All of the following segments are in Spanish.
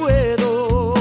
puedo.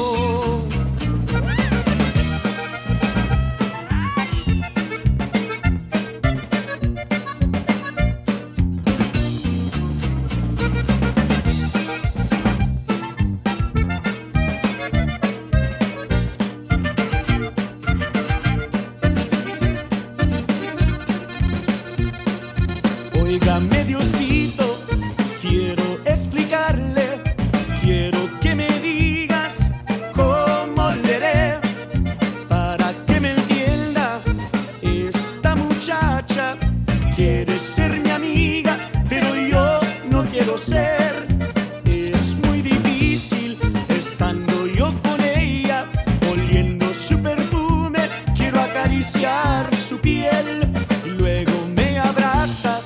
Óigame, Diosito, quiero explicarle, quiero que me digas cómo le haré para que me entienda. Esta muchacha quiere ser mi amiga, pero yo no quiero ser. Es muy difícil estando yo con ella, oliendo su perfume, quiero acariciar su piel y luego me abraza.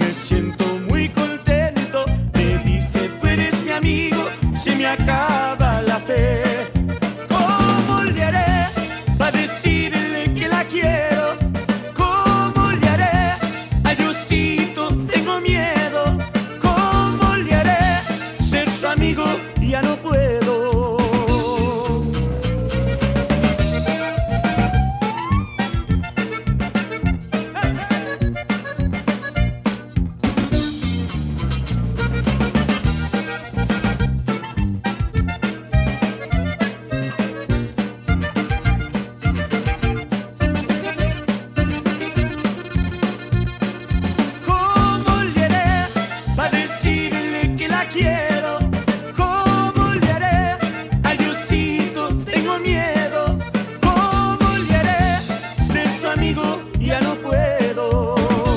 Se me acaba la fe. ¿Cómo le haré para decirle que la quiero? ¿Cómo le haré? Ay, Diosito, tengo miedo. ¿Cómo le haré? Ser su amigo ya no puedo. Quiero, ¿cómo le haré? Ay, Diosito, tengo miedo. ¿Cómo le haré? Ser su amigo ya no puedo.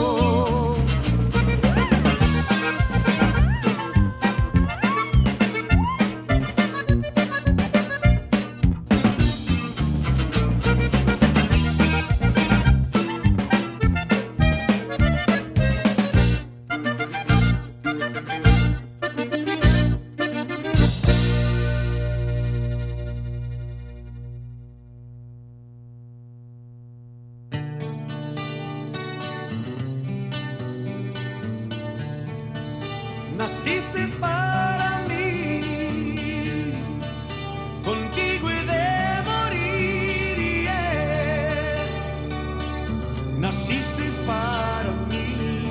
Naciste para mí, contigo he de morir, yeah. Naciste para mí,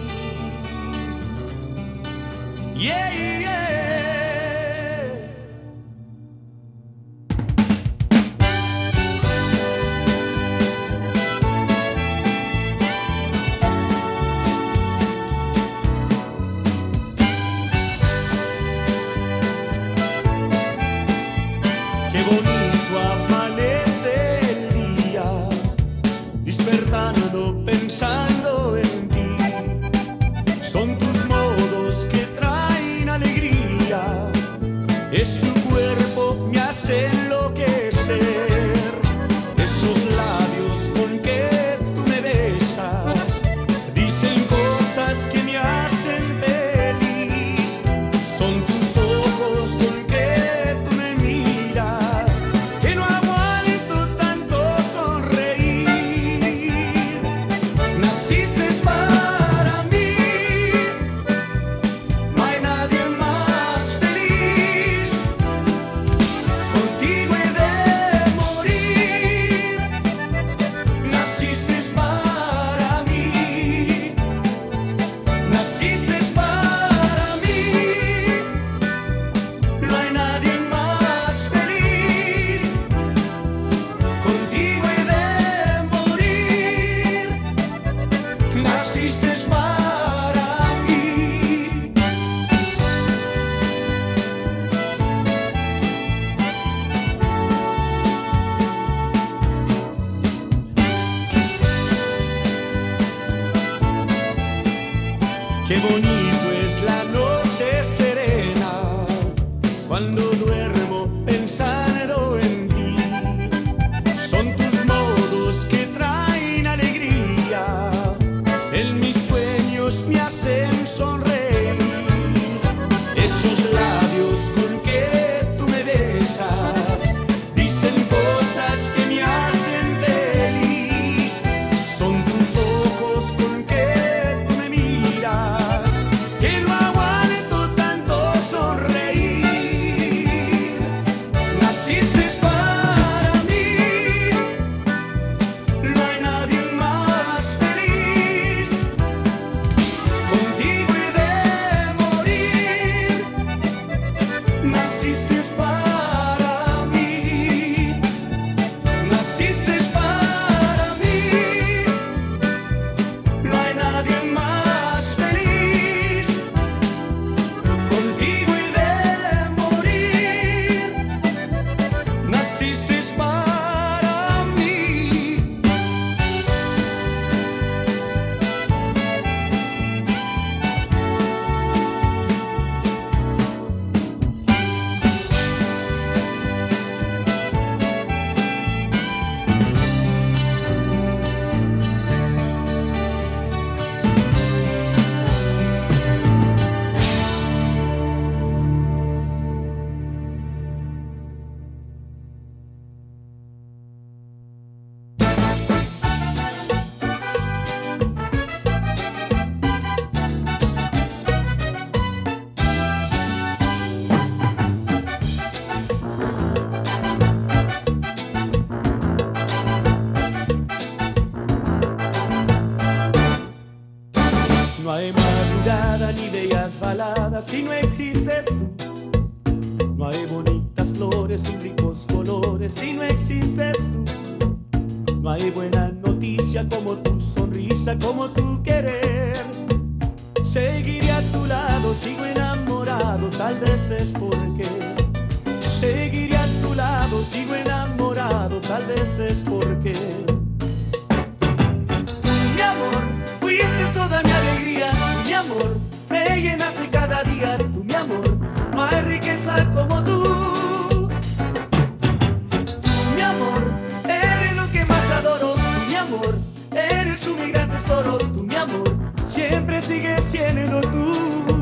yeah, yeah. Qué bonito amanece el día, despertando pensando en ti. Son tus modos que traen alegría, es tu cuerpo me hace enloquecer. Esos labios con que tú me besas dicen cosas que me hacen feliz. Son tus ojos con que tú me miras, que no aguanto tanto sonreír. Naciste para mí, no hay nadie más feliz. Contigo he de morir. Naciste para mí, naciste para mí. No hay nadie más feliz. Contigo he de morir. Naciste para mí. Qué bonito es la noche serena cuando duermo pensando en ti. Son tus modos que traen alegría, en mis sueños me hacen sonreír. Esos labios con que tú me besas dicen cosas que me hacen feliz. Son tus ojos con que tú me miras, flores y ricos colores. Si no existes tú, no hay buena noticia como tu sonrisa, como tu querer. Seguiré a tu lado, sigo enamorado, tal vez es porque. Seguiré a tu lado, sigo enamorado, tal vez es porque. Mi amor, fuiste toda mi alegría, mi amor, me llenaste cada día. Tú, mi amor, no hay riqueza como tú. Mi amor, eres lo que más adoro. Tú, mi amor, eres tú mi gran tesoro. Tú, mi amor, siempre sigues siendo tú.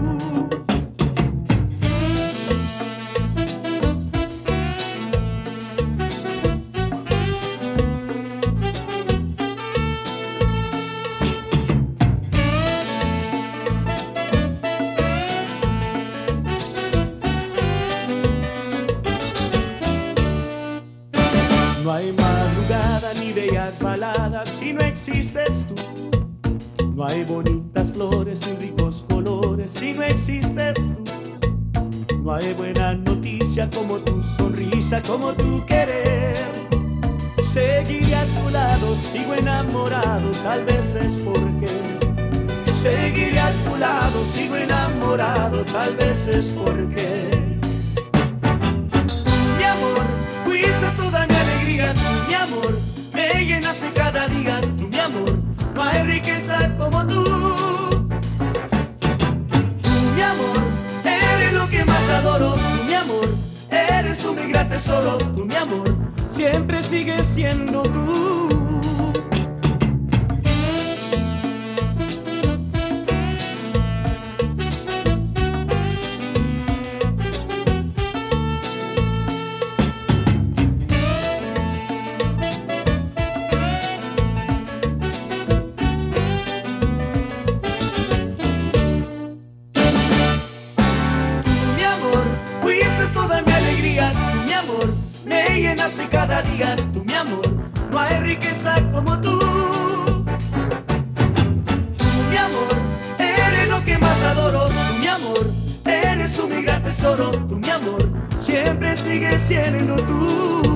No hay madrugada ni bellas baladas si no existes tú. No hay bonitas flores y ricos colores si no existes tú. No hay buena noticia como tu sonrisa, como tu querer. Seguiré a tu lado, sigo enamorado, tal vez es porque. Seguiré a tu lado, sigo enamorado, tal vez es porque. Mi amor, fuiste toda mi alegría, tú, mi amor, me llenaste cada día. Tú, mi amor, no hay riqueza como tú. Mi amor, eres lo que más adoro. Tú, mi amor, eres tú mi gran tesoro. Tú, mi amor, siempre sigues siendo tú. Mi amor, me llenaste cada día. Tú, mi amor, no hay riqueza como tú. Mi amor, eres lo que más adoro. Tú, mi amor, eres tú mi gran tesoro. Tú, mi amor, siempre sigues siendo tú.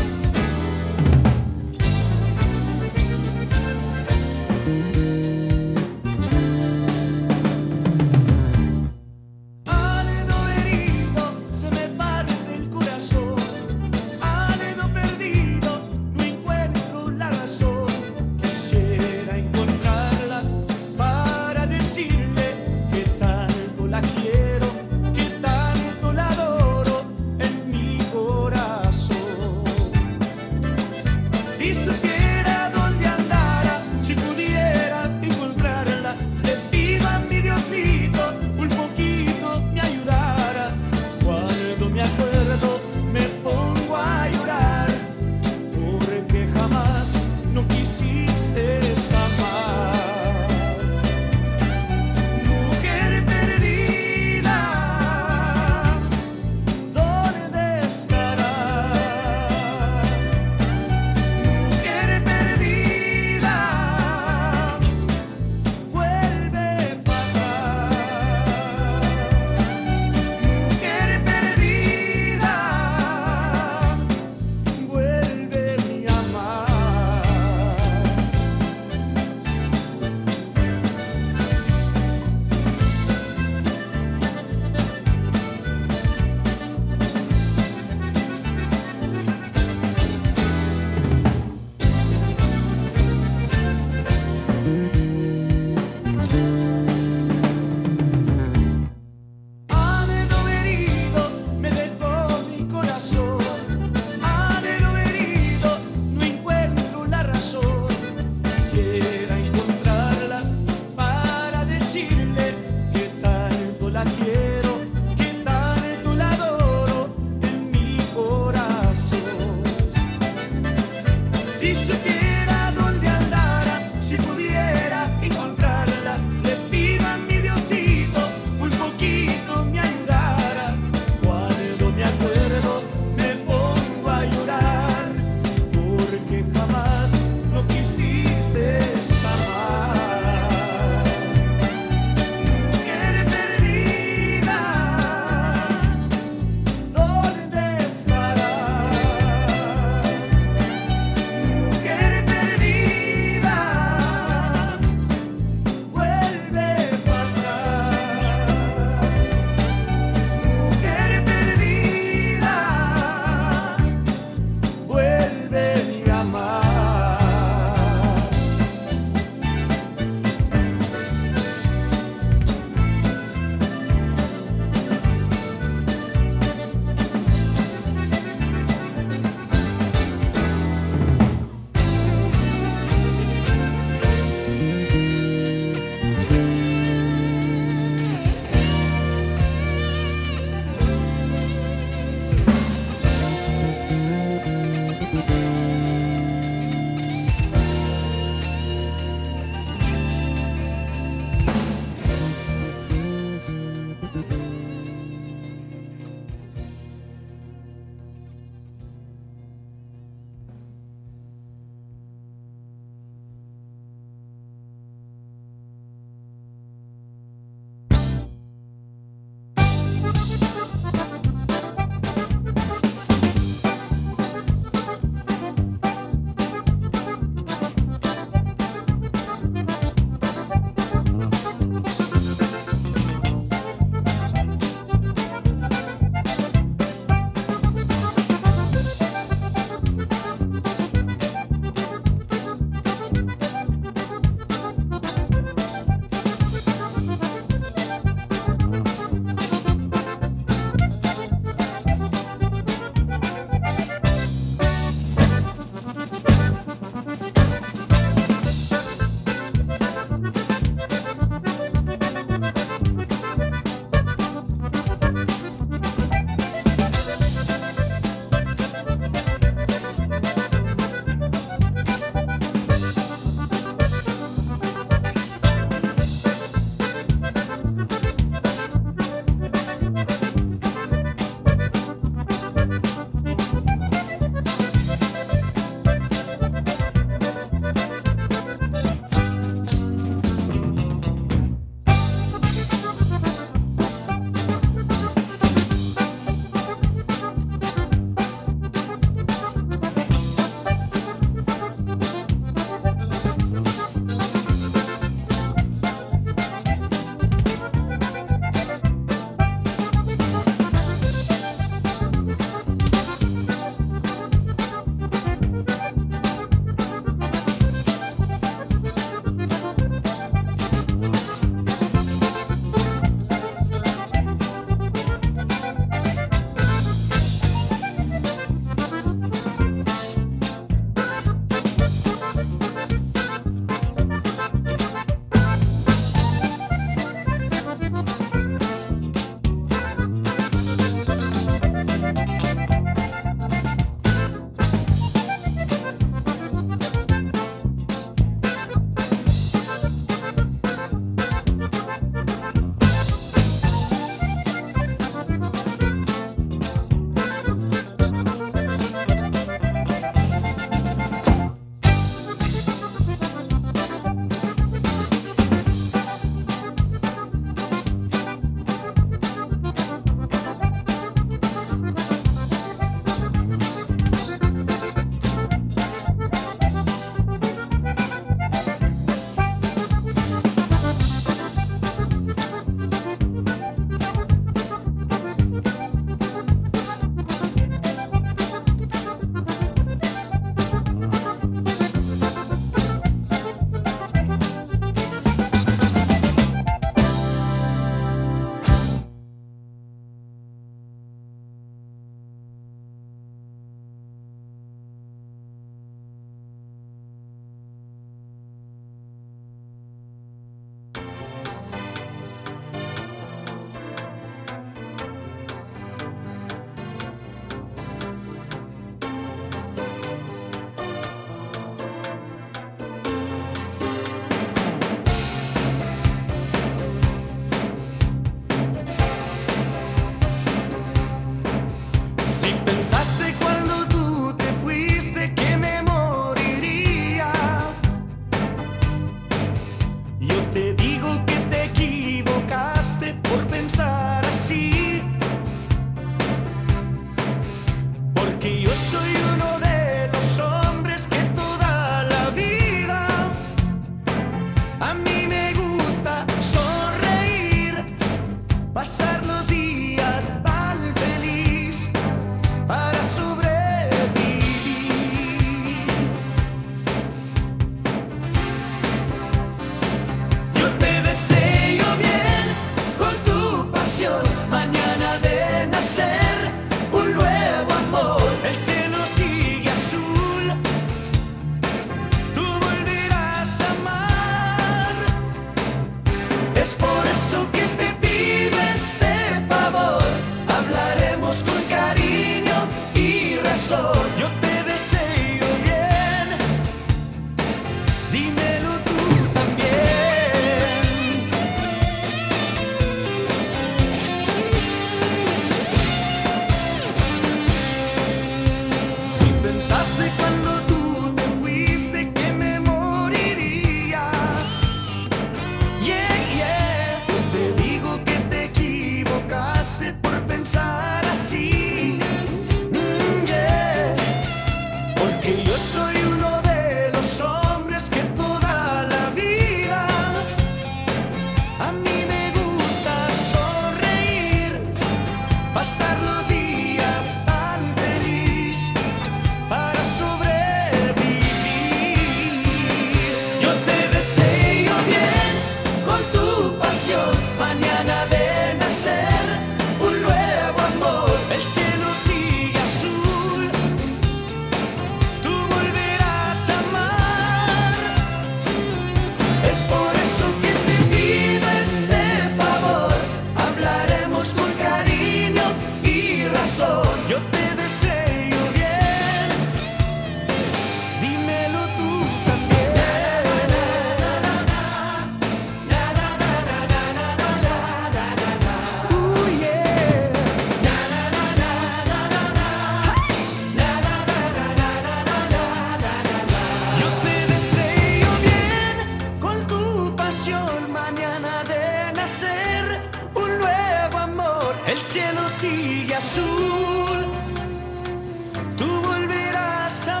cielo sigue azul, tú volverás a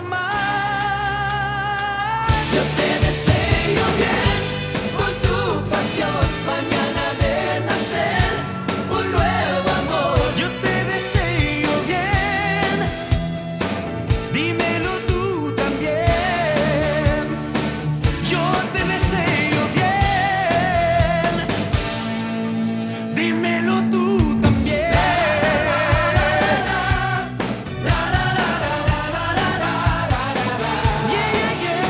amar. Yo te deseo bien con tu pasión, mañana de nacer un nuevo amor. Yo te deseo bien, dímelo tú también. Yo te deseo bien, dímelo tú también. Yeah, yeah,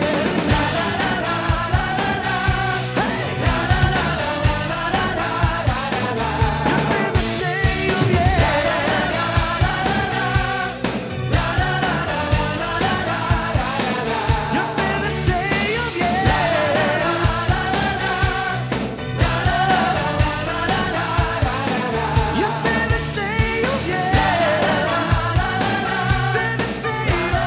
yo te deseo bien. Yo te deseo bien. Te deseo.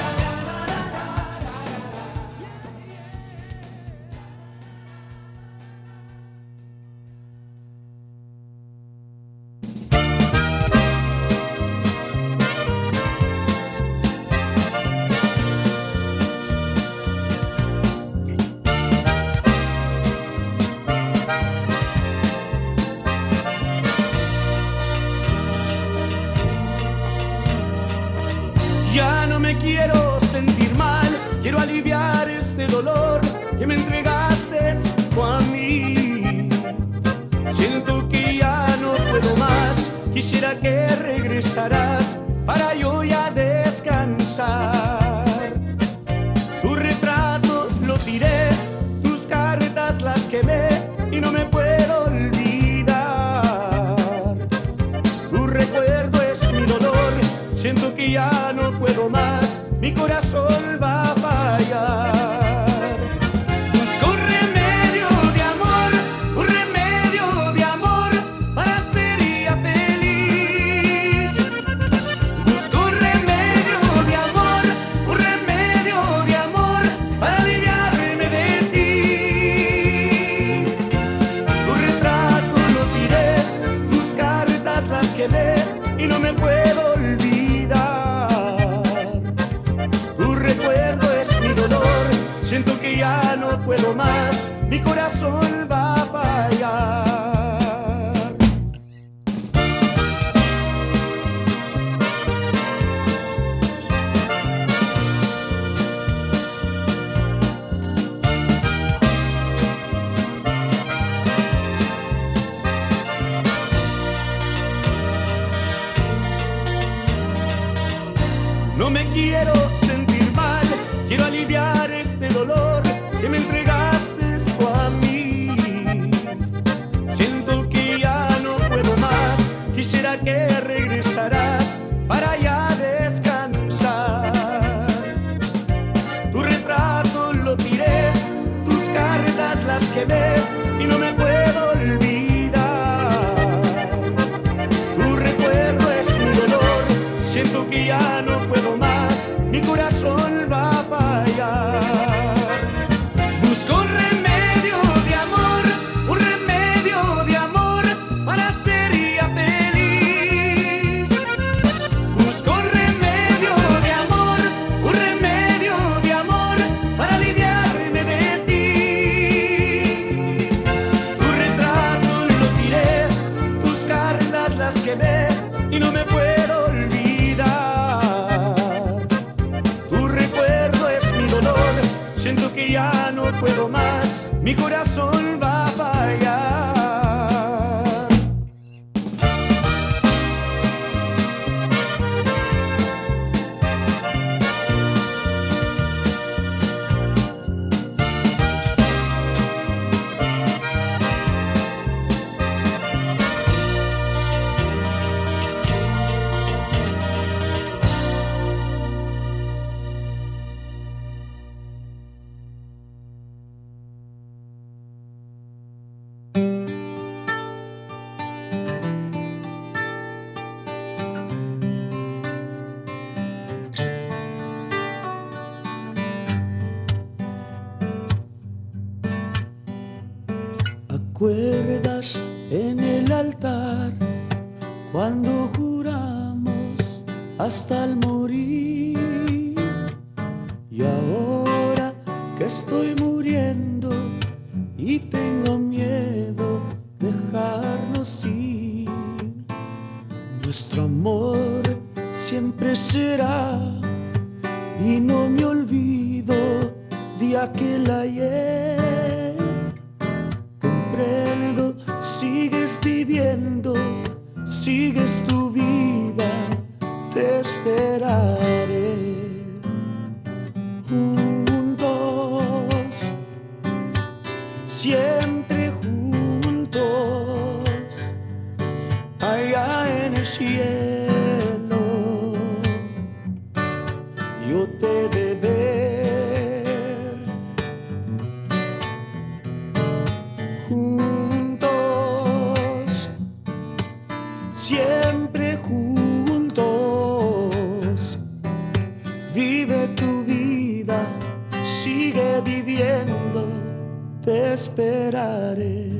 Ya no me quiero sentir mal, quiero aliviar este dolor que me entregaste tú a mí. Siento que ya no puedo más, quisiera que regresaras para yo ya descansar. Tu retrato lo tiré, tus cartas las quemé y no me puedo olvidar. Tu recuerdo es mi dolor, siento que ya no puedo más, mi corazón va a fallar. Busco un remedio de amor, un remedio de amor para sería feliz. Busco un remedio de amor, un remedio de amor para aliviarme de ti. Tu retrato lo tiré, tus cartas las quemé y no me puedo olvidar. Tu recuerdo es mi dolor, siento que ya no puedo más, mi corazón va a fallar. No me quiero sentir mal, quiero aliviar este dolor que me entregaste tú a mí. Siento que ya no puedo más, quisiera que regresaras para ya descansar. Tu retrato lo tiré, tus cartas las quemé y no me puedo olvidar. Tu recuerdo es mi dolor, siento que ya no puedo más, mi corazón va a fallar. Busco un remedio de amor, un remedio de amor para ser ya feliz. Busco un remedio de amor, un remedio de amor para aliviarme de ti. Tu retrato lo tiré, tus cartas las quemé y no me puedo olvidar. Tu recuerdo es mi dolor, siento que ya no puedo más, mi corazón va a fallar. ¿Recuerdas en el altar cuando juramos hasta el morir. Y ahora que estoy muriendo y tengo miedo dejarnos ir, nuestro amor siempre será, y no me olvido de aquel ayer. Comprendo, sigues viviendo, sigues tu vida, te esperaré. Juntos, siempre juntos, allá en el cielo, yo te he de ver. Juntos, siempre juntos, vive tu vida, sigue viviendo, te esperaré.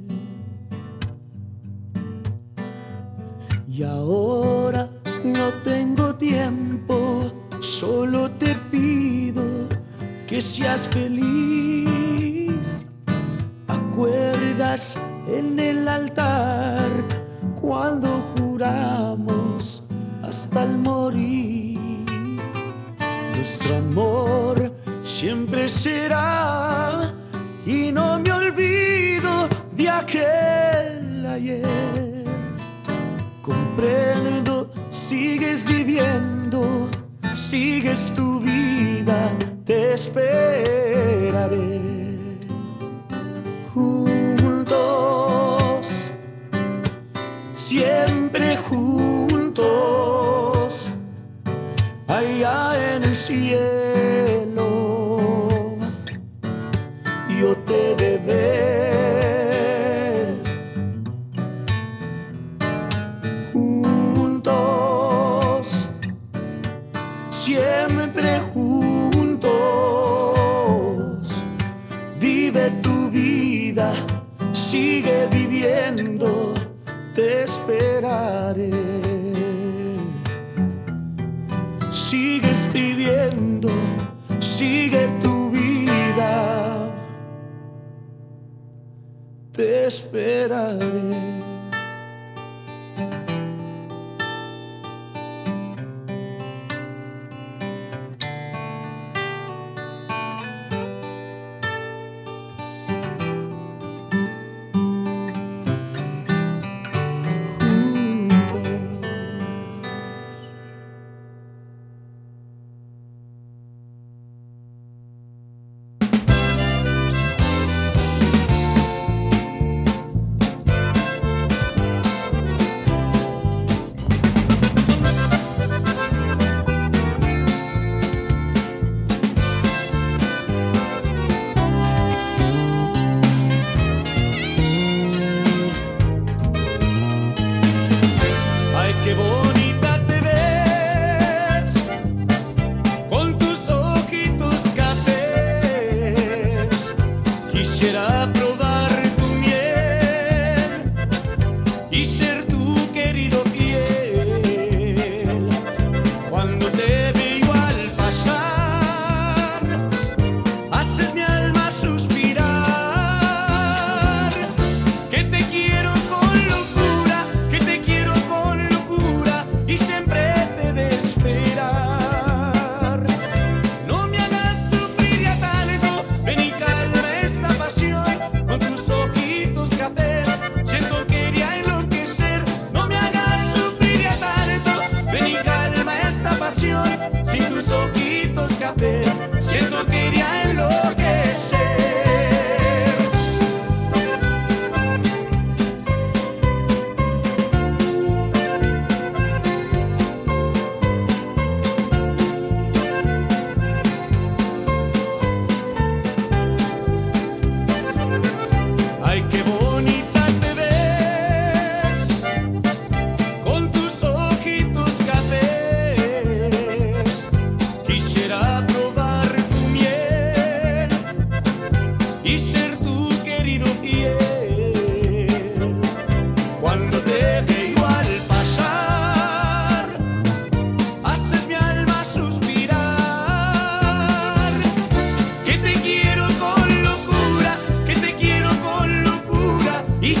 Y ahora no tengo tiempo, solo te pido que seas feliz. ¿Acuerdas en el altar cuando juramos hasta el morir? Nuestro amor siempre será, y no me olvido de aquel ayer. Comprendo, sigues viviendo, sigues tu vida, te esperaré. Juntos, siempre juntos, allá en el cielo, yo te he de ver. Juntos, siempre juntos, vive tu vida, sigue viviendo, te esperaré. Sigues viviendo, sigue tu vida, te esperaré.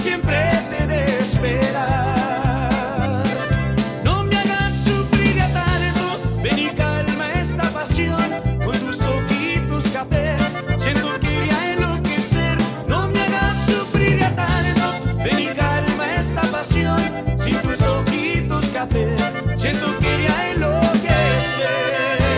siempre te de esperar. No me hagas sufrir ya tanto, ven y calma esta pasión con tus ojitos cafés. Siento que voy a enloquecer. No me hagas sufrir ya tanto, ven y calma esta pasión sin tus ojitos cafés. Siento que voy a enloquecer.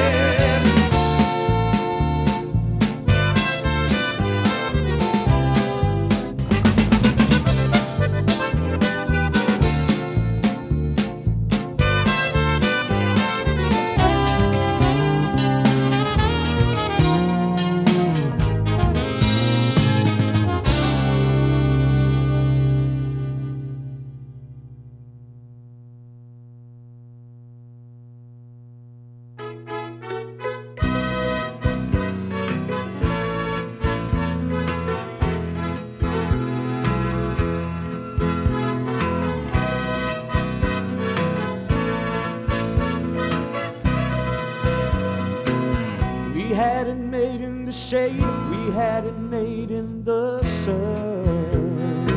We had it made in the shade, we had it made in the sun.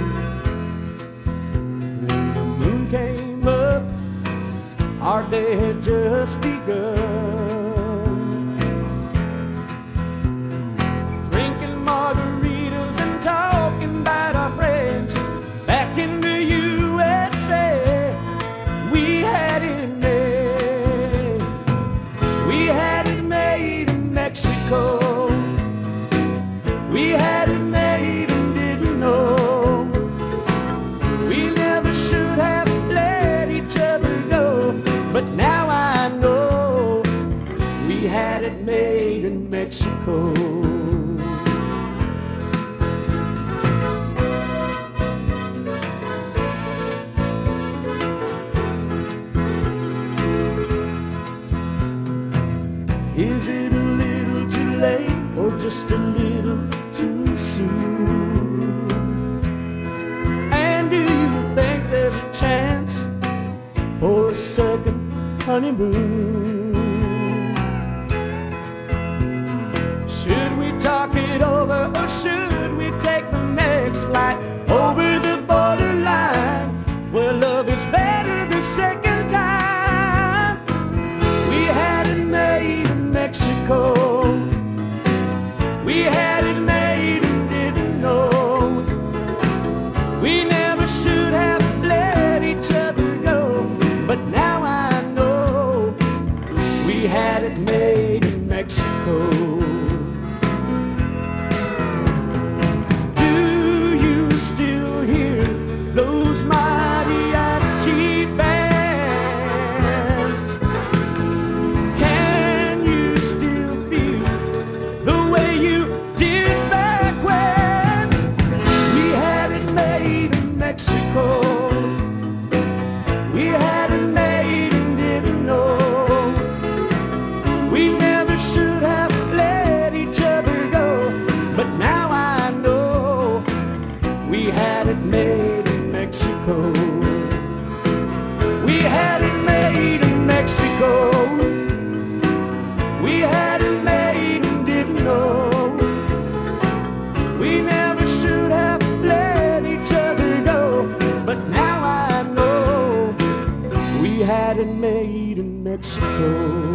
When the moon came up, our day had just begun. Drinking margaritas and talking about our friends back in the USA. We had it made, we had it made in Mexico. We had it made and didn't know. We never should have let each other go, but now I know we had it made in Mexico. Is it a little too late or just a little too soon? And do you think there's a chance for a second honeymoon? Should we talk it over or should we take the next flight over the borderline where love is better the second time? We had it made in Mexico. We had it made and didn't know. We never should have let each other go, but now I know we had it made in Mexico. Do you still hear those mariachi bands? Can you still feel the way you did back when? We had it made in Mexico. We had it made and didn't know. We never should have let each other go, but now I know we had it made in Mexico. We had it made in Mexico. We had it made and didn't know. We never should have let each other go, but now I know we had it made in Mexico.